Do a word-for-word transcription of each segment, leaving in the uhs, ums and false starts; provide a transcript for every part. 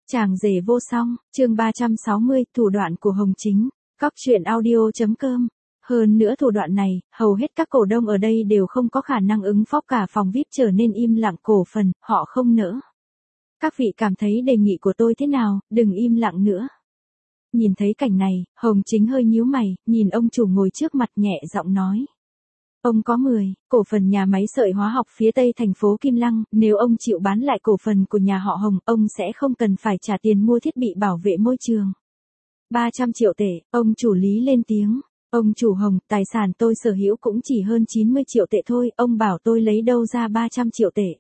Chàng rể vô song, chương ba trăm sáu mươi, thủ đoạn của Hồng Chính, cóc truyện audio.com. Hơn nữa thủ đoạn này, hầu hết các cổ đông ở đây đều không có khả năng ứng phó, cả phòng vi ai pi trở nên im lặng, cổ phần, họ không nỡ. Các vị cảm thấy đề nghị của tôi thế nào, đừng im lặng nữa. Nhìn thấy cảnh này, Hồng Chính hơi nhíu mày, nhìn ông chủ ngồi trước mặt nhẹ giọng nói. Ông có mười cổ phần nhà máy sợi hóa học phía tây thành phố Kim Lăng, nếu ông chịu bán lại cổ phần của nhà họ Hồng, ông sẽ không cần phải trả tiền mua thiết bị bảo vệ môi trường. ba trăm triệu tệ, ông chủ Lý lên tiếng. Ông chủ Hồng, tài sản tôi sở hữu cũng chỉ hơn chín mươi triệu tệ thôi, ông bảo tôi lấy đâu ra ba trăm triệu tệ.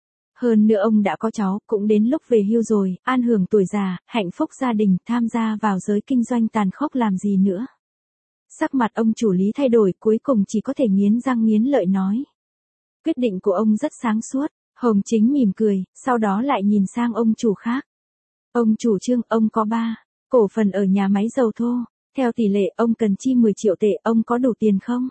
Hơn nữa ông đã có cháu, cũng đến lúc về hưu rồi, an hưởng tuổi già, hạnh phúc gia đình, tham gia vào giới kinh doanh tàn khốc làm gì nữa. Sắc mặt ông chủ Lý thay đổi, cuối cùng chỉ có thể nghiến răng nghiến lợi nói. Quyết định của ông rất sáng suốt. Hồng Chính mỉm cười, sau đó lại nhìn sang ông chủ khác. Ông chủ Trương, ông có ba cổ phần ở nhà máy dầu thô. Theo tỷ lệ, ông cần chi mười triệu tệ, ông có đủ tiền không?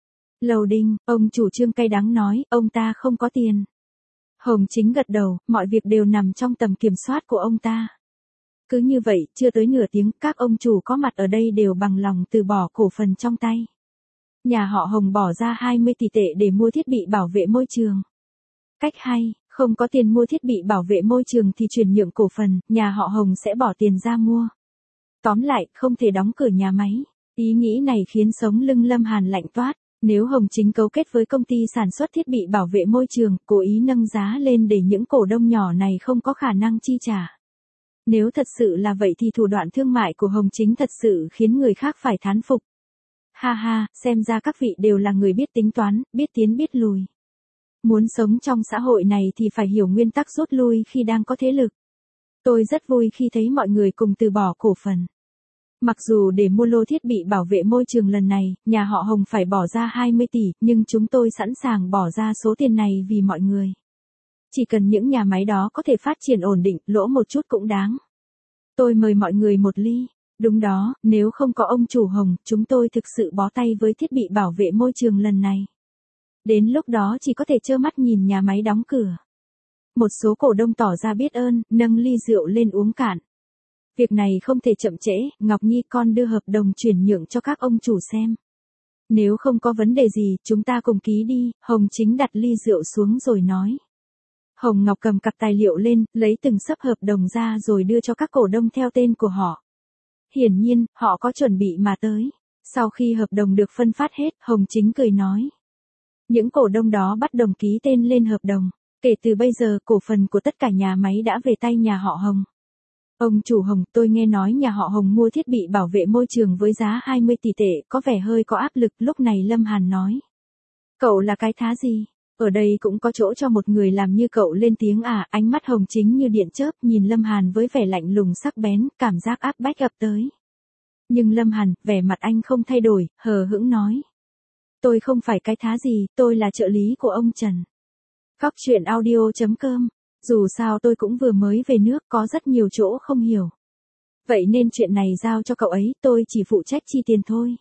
Lầu Đinh, ông chủ Trương cay đắng nói, ông ta không có tiền. Hồng Chính gật đầu, mọi việc đều nằm trong tầm kiểm soát của ông ta. Cứ như vậy, chưa tới nửa tiếng, các ông chủ có mặt ở đây đều bằng lòng từ bỏ cổ phần trong tay. Nhà họ Hồng bỏ ra hai mươi tỷ tệ để mua thiết bị bảo vệ môi trường. Cách hay, không có tiền mua thiết bị bảo vệ môi trường thì chuyển nhượng cổ phần, nhà họ Hồng sẽ bỏ tiền ra mua. Tóm lại, không thể đóng cửa nhà máy. Ý nghĩ này khiến sống lưng Lâm Hàn lạnh toát. Nếu Hồng Chính cấu kết với công ty sản xuất thiết bị bảo vệ môi trường, cố ý nâng giá lên để những cổ đông nhỏ này không có khả năng chi trả. Nếu thật sự là vậy thì thủ đoạn thương mại của Hồng Chính thật sự khiến người khác phải thán phục. Ha ha, xem ra các vị đều là người biết tính toán, biết tiến biết lùi. Muốn sống trong xã hội này thì phải hiểu nguyên tắc rút lui khi đang có thế lực. Tôi rất vui khi thấy mọi người cùng từ bỏ cổ phần. Mặc dù để mua lô thiết bị bảo vệ môi trường lần này, nhà họ Hồng phải bỏ ra hai mươi tỷ, nhưng chúng tôi sẵn sàng bỏ ra số tiền này vì mọi người. Chỉ cần những nhà máy đó có thể phát triển ổn định, lỗ một chút cũng đáng. Tôi mời mọi người một ly. Đúng đó, nếu không có ông chủ Hồng, chúng tôi thực sự bó tay với thiết bị bảo vệ môi trường lần này. Đến lúc đó chỉ có thể trơ mắt nhìn nhà máy đóng cửa. Một số cổ đông tỏ ra biết ơn, nâng ly rượu lên uống cạn. Việc này không thể chậm trễ, Ngọc Nhi con đưa hợp đồng chuyển nhượng cho các ông chủ xem. Nếu không có vấn đề gì, chúng ta cùng ký đi, Hồng Chính đặt ly rượu xuống rồi nói. Hồng Ngọc cầm cặp tài liệu lên, lấy từng xấp hợp đồng ra rồi đưa cho các cổ đông theo tên của họ. Hiển nhiên, họ có chuẩn bị mà tới. Sau khi hợp đồng được phân phát hết, Hồng Chính cười nói. Những cổ đông đó bắt đồng ký tên lên hợp đồng. Kể từ bây giờ, cổ phần của tất cả nhà máy đã về tay nhà họ Hồng. Ông chủ Hồng, tôi nghe nói nhà họ Hồng mua thiết bị bảo vệ môi trường với giá hai mươi tỷ tệ, có vẻ hơi có áp lực. Lúc này Lâm Hàn nói. Cậu là cái thá gì? Ở đây cũng có chỗ cho một người làm như cậu lên tiếng à? Ánh mắt Hồng Chính như điện chớp nhìn Lâm Hàn với vẻ lạnh lùng sắc bén, cảm giác áp bách ập tới. Nhưng Lâm Hàn, vẻ mặt anh không thay đổi, hờ hững nói. Tôi không phải cái thá gì, tôi là trợ lý của ông Trần. Cóc truyện audio.com. Dù sao tôi cũng vừa mới về nước, có rất nhiều chỗ không hiểu. Vậy nên chuyện này giao cho cậu ấy, tôi chỉ phụ trách chi tiền thôi.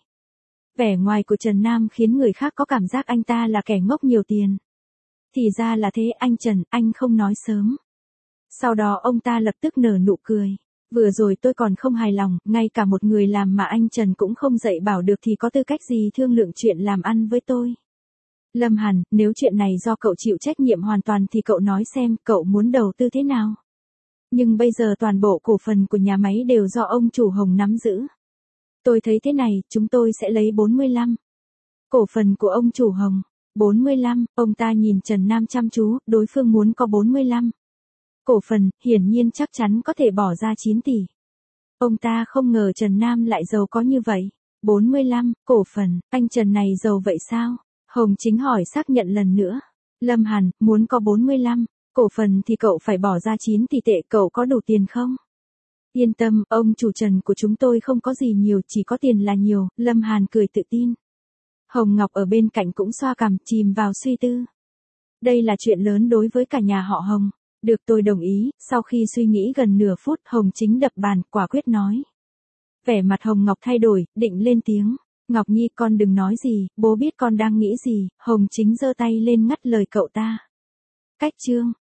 Vẻ ngoài của Trần Nam khiến người khác có cảm giác anh ta là kẻ ngốc nhiều tiền. Thì ra là thế, anh Trần, anh không nói sớm. Sau đó ông ta lập tức nở nụ cười. Vừa rồi tôi còn không hài lòng, ngay cả một người làm mà anh Trần cũng không dạy bảo được thì có tư cách gì thương lượng chuyện làm ăn với tôi. Lâm Hàn, nếu chuyện này do cậu chịu trách nhiệm hoàn toàn thì cậu nói xem, cậu muốn đầu tư thế nào? Nhưng bây giờ toàn bộ cổ phần của nhà máy đều do ông chủ Hồng nắm giữ. Tôi thấy thế này, chúng tôi sẽ lấy bốn mươi lăm. Cổ phần của ông chủ Hồng. bốn mươi lăm, ông ta nhìn Trần Nam chăm chú, đối phương muốn có bốn mươi lăm. Cổ phần, hiển nhiên chắc chắn có thể bỏ ra chín tỷ. Ông ta không ngờ Trần Nam lại giàu có như vậy. bốn mươi lăm, cổ phần, anh Trần này giàu vậy sao? Hồng Chính hỏi xác nhận lần nữa. Lâm Hàn, muốn có bốn mươi lăm, cổ phần thì cậu phải bỏ ra chín tỷ tệ, cậu có đủ tiền không? Yên tâm, ông chủ Trần của chúng tôi không có gì nhiều, chỉ có tiền là nhiều, Lâm Hàn cười tự tin. Hồng Ngọc ở bên cạnh cũng xoa cằm, chìm vào suy tư. Đây là chuyện lớn đối với cả nhà họ Hồng. Được, tôi đồng ý. Sau khi suy nghĩ gần nửa phút, Hồng Chính đập bàn, quả quyết nói. Vẻ mặt Hồng Ngọc thay đổi, định lên tiếng. Ngọc Nhi, con đừng nói gì, bố biết con đang nghĩ gì. Hồng Chính giơ tay lên ngắt lời cậu ta. Cách chương.